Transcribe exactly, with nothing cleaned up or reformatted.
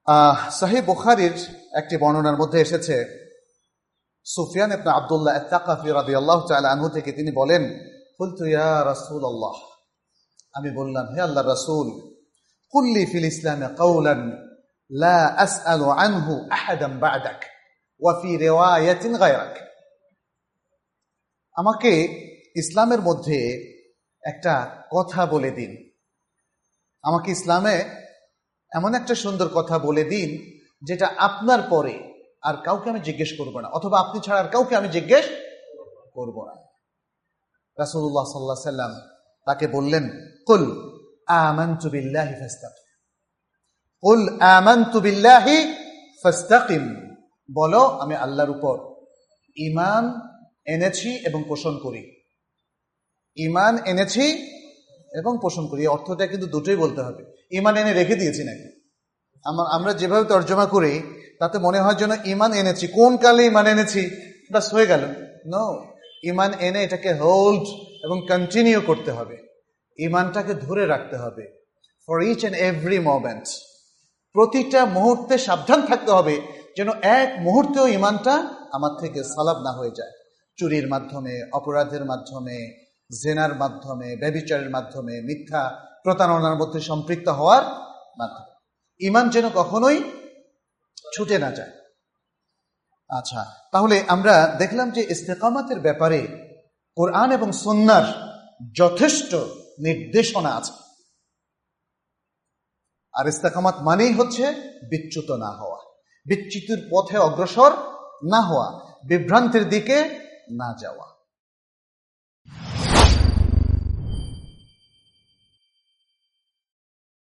আহ সহিহ বুখারীর একটি বর্ণনার মধ্যে এসেছে, সুফিয়ান ইবনে আব্দুল্লাহ আত-তাকাফি রাদিয়াল্লাহু তাআলা আনহু থেকে তিনি বলেন, কুলতু ইয়া রাসূলুল্লাহ, আমি বললাম হে আল্লাহর রাসূল, কুল্লি ফিল ইসলামে কাওলান লা আসআলু আনহু আহাদান বা'দাক ওয়া ফি রিওয়ায়াতিন গায়রাক। আমাকে ইসলামের মধ্যে একটা কথা বলে দিন, আমাকে ইসলামে এমন একটা সুন্দর কথা বলে দিন যেটা আপনার পরে আর কাউকে আমি জিজ্ঞেস করব না, অথবা আপনি ছাড়া আর কাউকে আমি জিজ্ঞেস করব না। রাসূলুল্লাহ সাল্লাল্লাহু আলাইহি সাল্লাম তাকে বললেন, কুল আমানতু বিল্লাহি ফাস্তাকিম, কুল আমানতু বিল্লাহি ফাস্তাকিম, বলো আমি আল্লাহর উপর ঈমান এনেছি এবং পোষণ করি। ঈমান এনেছি এবং পোষণ করি, এই অর্থটা কিন্তু দুটোই বলতে হবে। ঈমান এনে রেখে দিয়েছি নাকি? আমরা যেভাবে তর্জমা করি তাতে মনে হয় যেন ঈমান এনেছি, কোন কালে ঈমান এনেছি বাস হয়ে গেল। নো, ঈমান এনে এটাকে হোল্ড এবং কন্টিনিউ করতে হবে, ঈমানটাকে ধরে রাখতে হবে for each and every moment. প্রতিটা মুহূর্তে সাবধান থাকতে হবে যেন এক মুহূর্তেও ঈমানটা আমার থেকে সালাব না হয়ে যায়। চুরির মাধ্যমে, অপরাধের মাধ্যমে, জেনার মাধ্যমে, ব্যভিচারের মাধ্যমে, মিথ্যা প্রতারণার মধ্যে সম্পৃক্ত হওয়ার মাধ্যমে ঈমান যেন কখনোই ছুটে না যায়। আচ্ছা, তাহলে আমরা দেখলাম যে ইস্তেকামাতের ব্যাপারে কোরআন এবং সুন্নাহর যথেষ্ট নির্দেশনা আছে। আর ইস্তেকামাত মানেই হচ্ছে বিচ্যুত না হওয়া, বিচ্যুতির পথে অগ্রসর না হওয়া, বিভ্রান্তির দিকে না যাওয়া।